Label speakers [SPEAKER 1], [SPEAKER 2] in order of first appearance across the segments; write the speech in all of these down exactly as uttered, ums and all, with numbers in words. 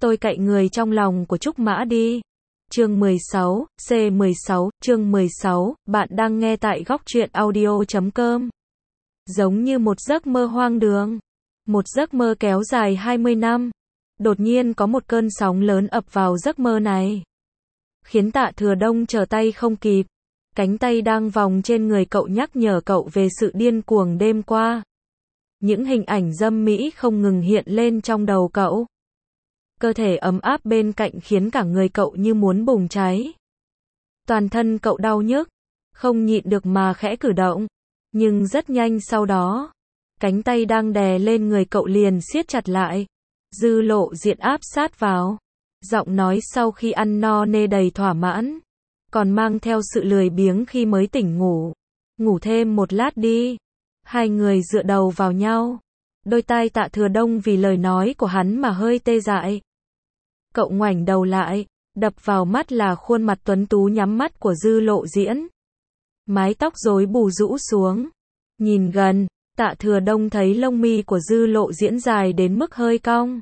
[SPEAKER 1] Tôi cậy người trong lòng của Trúc Mã đi. Chương mười sáu, C mười sáu, chương mười sáu, bạn đang nghe tại góc truyện audio chấm com. Giống như một giấc mơ hoang đường. Một giấc mơ kéo dài hai mươi năm. Đột nhiên có một cơn sóng lớn ập vào giấc mơ này. Khiến Tạ Thừa Đông trở tay không kịp. Cánh tay đang vòng trên người cậu nhắc nhở cậu về sự điên cuồng đêm qua. Những hình ảnh dâm mỹ không ngừng hiện lên trong đầu cậu. Cơ thể ấm áp bên cạnh khiến cả người cậu như muốn bùng cháy. Toàn thân cậu đau nhức, không nhịn được mà khẽ cử động. Nhưng rất nhanh sau đó, cánh tay đang đè lên người cậu liền siết chặt lại. Dư Lộ Diễn áp sát vào. Giọng nói sau khi ăn no nê đầy thỏa mãn. Còn mang theo sự lười biếng khi mới tỉnh ngủ. Ngủ thêm một lát đi. Hai người dựa đầu vào nhau. Đôi tai Tạ Thừa Đông vì lời nói của hắn mà hơi tê dại. Cậu ngoảnh đầu lại, đập vào mắt là khuôn mặt tuấn tú nhắm mắt của Dư Lộ Diễn. Mái tóc rối bù rũ xuống. Nhìn gần, Tạ Thừa Đông thấy lông mi của Dư Lộ Diễn dài đến mức hơi cong.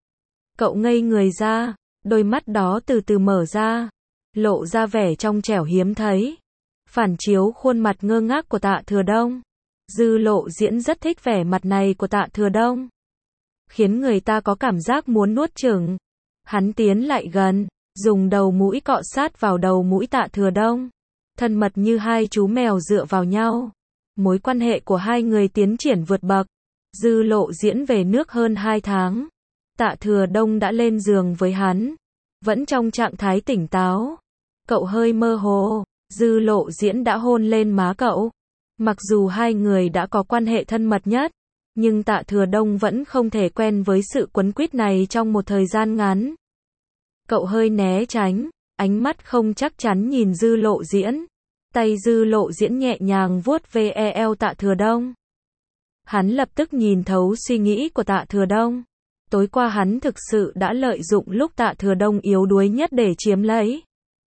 [SPEAKER 1] Cậu ngây người ra, đôi mắt đó từ từ mở ra, lộ ra vẻ trong trẻo hiếm thấy. Phản chiếu khuôn mặt ngơ ngác của Tạ Thừa Đông. Dư Lộ Diễn rất thích vẻ mặt này của Tạ Thừa Đông. Khiến người ta có cảm giác muốn nuốt chửng. Hắn tiến lại gần, dùng đầu mũi cọ sát vào đầu mũi Tạ Thừa Đông. Thân mật như hai chú mèo dựa vào nhau. Mối quan hệ của hai người tiến triển vượt bậc. Dư Lộ Diễn về nước hơn hai tháng. Tạ Thừa Đông đã lên giường với hắn. Vẫn trong trạng thái tỉnh táo. Cậu hơi mơ hồ. Dư Lộ Diễn đã hôn lên má cậu. Mặc dù hai người đã có quan hệ thân mật nhất, nhưng Tạ Thừa Đông vẫn không thể quen với sự quấn quýt này trong một thời gian ngắn. Cậu hơi né tránh, ánh mắt không chắc chắn nhìn Dư Lộ Diễn. Tay Dư Lộ Diễn nhẹ nhàng vuốt ve eo Tạ Thừa Đông. Hắn lập tức nhìn thấu suy nghĩ của Tạ Thừa Đông. Tối qua hắn thực sự đã lợi dụng lúc Tạ Thừa Đông yếu đuối nhất để chiếm lấy.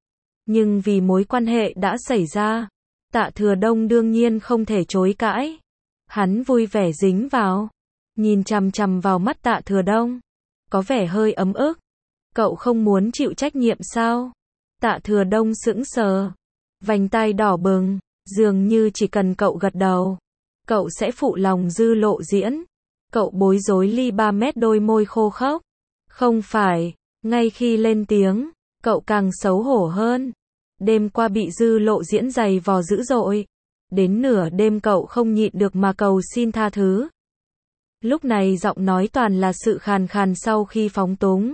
[SPEAKER 1] Nhưng vì mối quan hệ đã xảy ra, Tạ Thừa Đông đương nhiên không thể chối cãi. Hắn vui vẻ dính vào, nhìn chằm chằm vào mắt Tạ Thừa Đông, có vẻ hơi ấm ức. Cậu không muốn chịu trách nhiệm sao? Tạ Thừa Đông sững sờ, vành tai đỏ bừng, dường như chỉ cần cậu gật đầu, cậu sẽ phụ lòng Dư Lộ Diễn. Cậu bối rối li ba mét đôi môi khô khốc. Không phải, ngay khi lên tiếng, cậu càng xấu hổ hơn. Đêm qua bị Dư Lộ Diễn giày vò dữ dội. Đến nửa đêm cậu không nhịn được mà cầu xin tha thứ. Lúc này giọng nói toàn là sự khàn khàn sau khi phóng túng.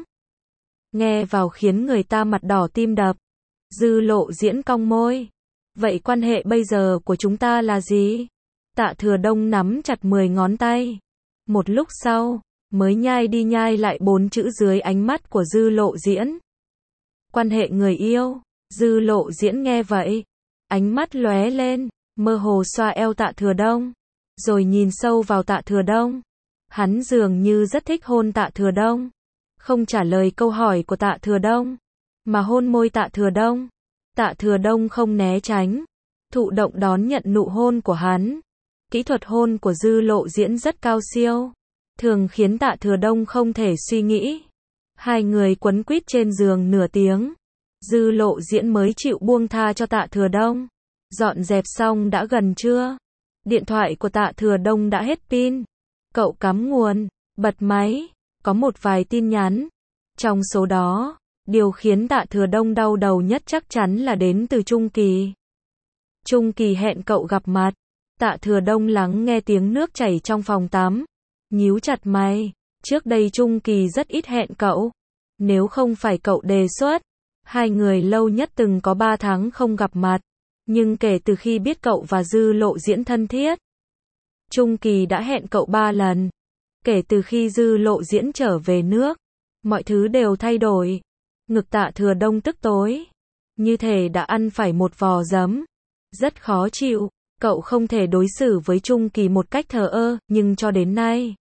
[SPEAKER 1] Nghe vào khiến người ta mặt đỏ tim đập. Dư Lộ Diễn cong môi. Vậy quan hệ bây giờ của chúng ta là gì? Tạ Thừa Đông nắm chặt mười ngón tay. Một lúc sau, mới nhai đi nhai lại bốn chữ dưới ánh mắt của Dư Lộ Diễn. Quan hệ người yêu. Dư Lộ Diễn nghe vậy, ánh mắt lóe lên, mơ hồ xoa eo Tạ Thừa Đông, rồi nhìn sâu vào Tạ Thừa Đông. Hắn dường như rất thích hôn Tạ Thừa Đông, không trả lời câu hỏi của Tạ Thừa Đông, mà hôn môi Tạ Thừa Đông. Tạ Thừa Đông không né tránh, thụ động đón nhận nụ hôn của hắn. Kỹ thuật hôn của Dư Lộ Diễn rất cao siêu, thường khiến Tạ Thừa Đông không thể suy nghĩ. Hai người quấn quýt trên giường nửa tiếng. Dư Lộ Diễn mới chịu buông tha cho Tạ Thừa Đông. Dọn dẹp xong đã gần trưa. Điện thoại của Tạ Thừa Đông đã hết pin. Cậu cắm nguồn, bật máy, có một vài tin nhắn. Trong số đó, điều khiến Tạ Thừa Đông đau đầu nhất chắc chắn là đến từ Trung Kỳ. Trung Kỳ hẹn cậu gặp mặt. Tạ Thừa Đông lắng nghe tiếng nước chảy trong phòng tắm, nhíu chặt mày. Trước đây Trung Kỳ rất ít hẹn cậu. Nếu không phải cậu đề xuất, hai người lâu nhất từng có ba tháng không gặp mặt. Nhưng kể từ khi biết cậu và Dư Lộ Diễn thân thiết, Trung Kỳ đã hẹn cậu ba lần. Kể từ khi Dư Lộ Diễn trở về nước, mọi thứ đều thay đổi. Ngực Tạ Thừa Đông tức tối, như thể đã ăn phải một vò giấm. Rất khó chịu, cậu không thể đối xử với Trung Kỳ một cách thờ ơ, nhưng cho đến nay,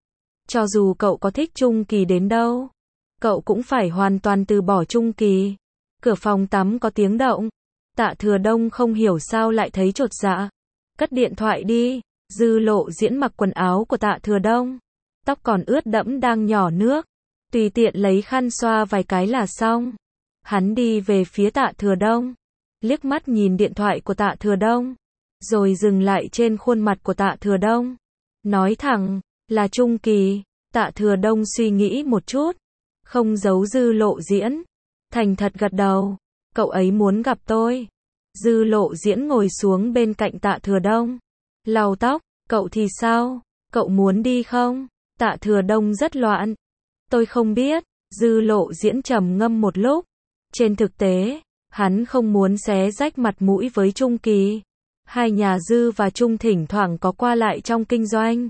[SPEAKER 1] cho dù cậu có thích Trung Kỳ đến đâu, cậu cũng phải hoàn toàn từ bỏ Trung Kỳ. Cửa phòng tắm có tiếng động. Tạ Thừa Đông không hiểu sao lại thấy chột dạ. Cất điện thoại đi. Dư Lộ Diễn mặc quần áo của Tạ Thừa Đông. Tóc còn ướt đẫm đang nhỏ nước. tùy tiện lấy khăn xoa vài cái là xong. Hắn đi về phía Tạ Thừa Đông, liếc mắt nhìn điện thoại của Tạ Thừa Đông, rồi dừng lại trên khuôn mặt của Tạ Thừa Đông. Nói thẳng, là Trung Kỳ. Tạ Thừa Đông suy nghĩ một chút, không giấu Dư Lộ Diễn, thành thật gật đầu, cậu ấy muốn gặp tôi. Dư Lộ Diễn ngồi xuống bên cạnh Tạ Thừa Đông, lau tóc, cậu thì sao, cậu muốn đi không? Tạ Thừa Đông rất loạn. Tôi không biết. Dư Lộ Diễn trầm ngâm một lúc. Trên thực tế, hắn không muốn xé rách mặt mũi với Trung Kỳ. Hai nhà Dư và Trung thỉnh thoảng có qua lại trong kinh doanh.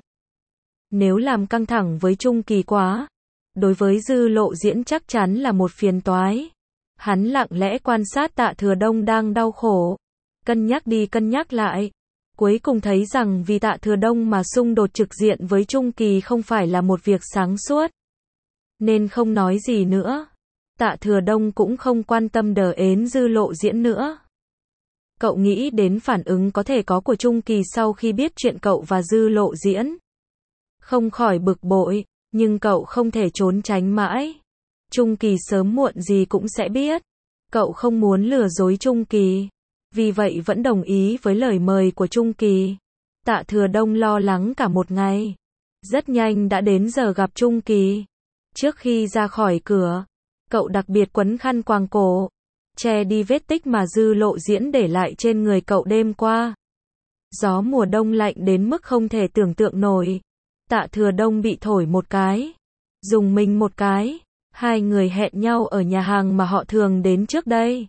[SPEAKER 1] Nếu làm căng thẳng với Trung Kỳ quá, đối với Dư Lộ Diễn chắc chắn là một phiền toái. Hắn lặng lẽ quan sát Tạ Thừa Đông đang đau khổ, cân nhắc đi cân nhắc lại, cuối cùng thấy rằng vì Tạ Thừa Đông mà xung đột trực diện với Trung Kỳ không phải là một việc sáng suốt, nên không nói gì nữa. Tạ Thừa Đông cũng không quan tâm đờ ến Dư Lộ Diễn nữa. Cậu nghĩ đến phản ứng có thể có của Trung Kỳ sau khi biết chuyện cậu và Dư Lộ Diễn. Không khỏi bực bội, nhưng cậu không thể trốn tránh mãi. Trung Kỳ sớm muộn gì cũng sẽ biết. Cậu không muốn lừa dối Trung Kỳ, vì vậy vẫn đồng ý với lời mời của Trung Kỳ. Tạ Thừa Đông lo lắng cả một ngày. Rất nhanh đã đến giờ gặp Trung Kỳ. Trước khi ra khỏi cửa, cậu đặc biệt quấn khăn quàng cổ, che đi vết tích mà Dư Lộ Diễn để lại trên người cậu đêm qua. Gió mùa đông lạnh đến mức không thể tưởng tượng nổi. Tạ Thừa Đông bị thổi một cái, dùng mình một cái. Hai người hẹn nhau ở nhà hàng mà họ thường đến trước đây.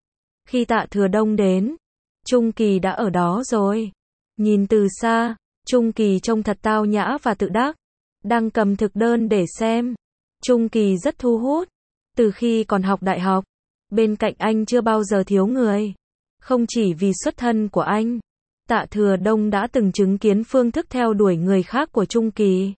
[SPEAKER 1] Khi Tạ Thừa Đông đến, Trung Kỳ đã ở đó rồi. Nhìn từ xa, Trung Kỳ trông thật tao nhã và tự đắc, đang cầm thực đơn để xem. Trung Kỳ rất thu hút. Từ khi còn học đại học, bên cạnh anh chưa bao giờ thiếu người. Không chỉ vì xuất thân của anh, Tạ Thừa Đông đã từng chứng kiến phương thức theo đuổi người khác của Trung Kỳ.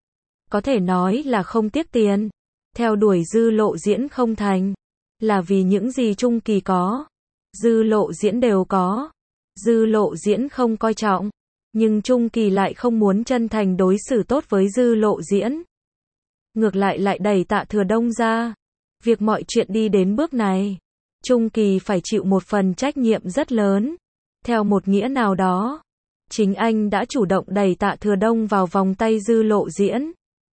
[SPEAKER 1] Có thể nói là không tiếc tiền. Theo đuổi Dư Lộ Diễn không thành, là vì những gì Trung Kỳ có, Dư Lộ Diễn đều có. Dư Lộ Diễn không coi trọng, nhưng Trung Kỳ lại không muốn chân thành đối xử tốt với Dư Lộ Diễn. Ngược lại lại đẩy Tạ Thừa Đông ra. Việc mọi chuyện đi đến bước này, Trung Kỳ phải chịu một phần trách nhiệm rất lớn. Theo một nghĩa nào đó, chính anh đã chủ động đẩy Tạ Thừa Đông vào vòng tay Dư Lộ Diễn.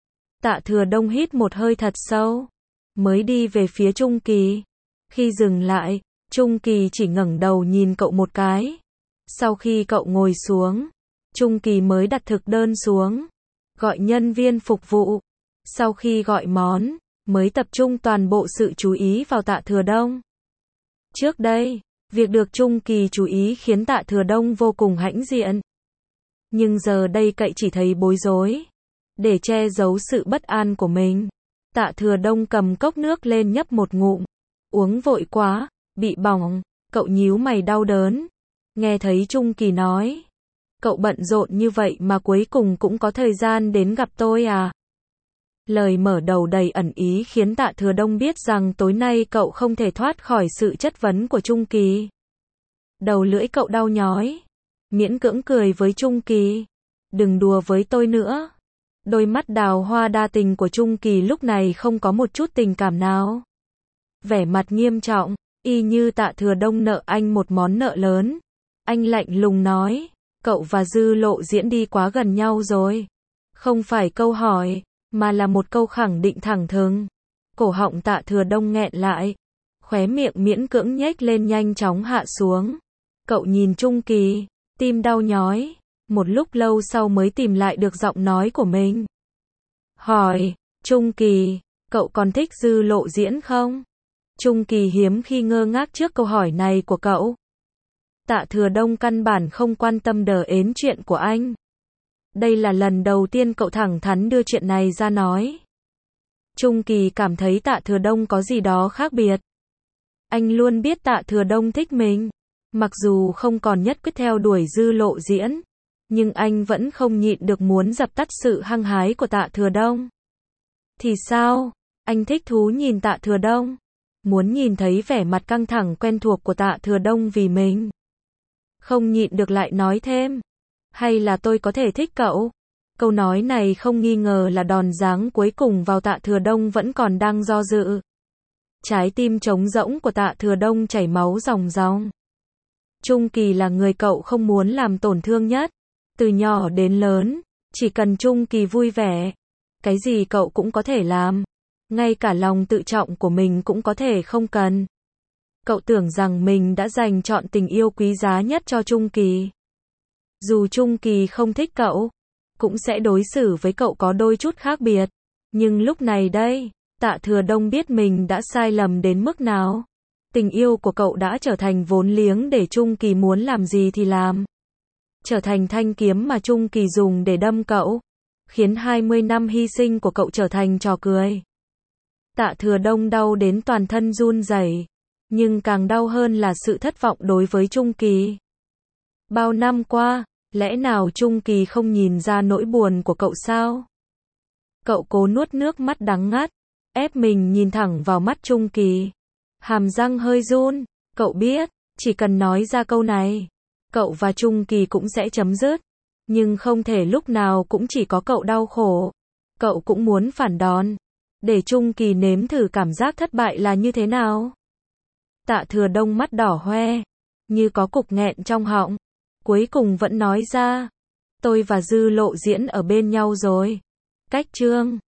[SPEAKER 1] Tạ Thừa Đông hít một hơi thật sâu, mới đi về phía Trung Kỳ. Khi dừng lại, Trung Kỳ chỉ ngẩng đầu nhìn cậu một cái. Sau khi cậu ngồi xuống, Trung Kỳ mới đặt thực đơn xuống, gọi nhân viên phục vụ. Sau khi gọi món, mới tập trung toàn bộ sự chú ý vào Tạ Thừa Đông. Trước đây, việc được Trung Kỳ chú ý khiến Tạ Thừa Đông vô cùng hãnh diện. Nhưng giờ đây cậu chỉ thấy bối rối. Để che giấu sự bất an của mình, Tạ Thừa Đông cầm cốc nước lên nhấp một ngụm. Uống vội quá, bị bỏng. Cậu nhíu mày đau đớn. Nghe thấy Trung Kỳ nói, cậu bận rộn như vậy mà cuối cùng cũng có thời gian đến gặp tôi à? Lời mở đầu đầy ẩn ý khiến Tạ Thừa Đông biết rằng tối nay cậu không thể thoát khỏi sự chất vấn của Trung Kỳ. Đầu lưỡi cậu đau nhói, miễn cưỡng cười với Trung Kỳ. Đừng đùa với tôi nữa. Đôi mắt đào hoa đa tình của Trung Kỳ lúc này không có một chút tình cảm nào. Vẻ mặt nghiêm trọng, y như Tạ Thừa Đông nợ anh một món nợ lớn. Anh lạnh lùng nói, cậu và Dư Lộ Diễn đi quá gần nhau rồi. Không phải câu hỏi, mà là một câu khẳng định thẳng thừng. Cổ họng Tạ Thừa Đông nghẹn lại, khóe miệng miễn cưỡng nhếch lên nhanh chóng hạ xuống. Cậu nhìn Trung Kỳ, tim đau nhói. Một lúc lâu sau mới tìm lại được giọng nói của mình. Hỏi, Trung Kỳ, cậu còn thích Dư Lộ Diễn không? Trung Kỳ hiếm khi ngơ ngác trước câu hỏi này của cậu. Tạ Thừa Đông căn bản không quan tâm đờ ến chuyện của anh. Đây là lần đầu tiên cậu thẳng thắn đưa chuyện này ra nói. Trung Kỳ cảm thấy Tạ Thừa Đông có gì đó khác biệt. Anh luôn biết Tạ Thừa Đông thích mình. Mặc dù không còn nhất quyết theo đuổi Dư Lộ Diễn, nhưng anh vẫn không nhịn được muốn dập tắt sự hăng hái của Tạ Thừa Đông. Thì sao? Anh thích thú nhìn Tạ Thừa Đông. Muốn nhìn thấy vẻ mặt căng thẳng quen thuộc của Tạ Thừa Đông vì mình. Không nhịn được lại nói thêm. Hay là tôi có thể thích cậu? Câu nói này không nghi ngờ là đòn giáng cuối cùng vào Tạ Thừa Đông vẫn còn đang do dự. Trái tim trống rỗng của Tạ Thừa Đông chảy máu ròng ròng. Trung Kỳ là người cậu không muốn làm tổn thương nhất. Từ nhỏ đến lớn, chỉ cần Trung Kỳ vui vẻ, cái gì cậu cũng có thể làm. Ngay cả lòng tự trọng của mình cũng có thể không cần. Cậu tưởng rằng mình đã dành trọn tình yêu quý giá nhất cho Trung Kỳ. Dù Trung Kỳ không thích cậu, cũng sẽ đối xử với cậu có đôi chút khác biệt. Nhưng lúc này đây, Tạ Thừa Đông biết mình đã sai lầm đến mức nào. Tình yêu của cậu đã trở thành vốn liếng để Trung Kỳ muốn làm gì thì làm. Trở thành thanh kiếm mà Trung Kỳ dùng để đâm cậu. Khiến hai mươi năm hy sinh của cậu trở thành trò cười. Tạ Thừa Đông đau đến toàn thân run rẩy. Nhưng càng đau hơn là sự thất vọng đối với Trung Kỳ. Bao năm qua, lẽ nào Trung Kỳ không nhìn ra nỗi buồn của cậu sao? Cậu cố nuốt nước mắt đắng ngắt, ép mình nhìn thẳng vào mắt Trung Kỳ. Hàm răng hơi run, cậu biết, chỉ cần nói ra câu này, cậu và Trung Kỳ cũng sẽ chấm dứt. Nhưng không thể lúc nào cũng chỉ có cậu đau khổ. Cậu cũng muốn phản đòn, để Trung Kỳ nếm thử cảm giác thất bại là như thế nào. Tạ Thừa Đông mắt đỏ hoe, như có cục nghẹn trong họng. Cuối cùng vẫn nói ra, tôi và Dư Lộ diễn ở bên nhau rồi. Cách chương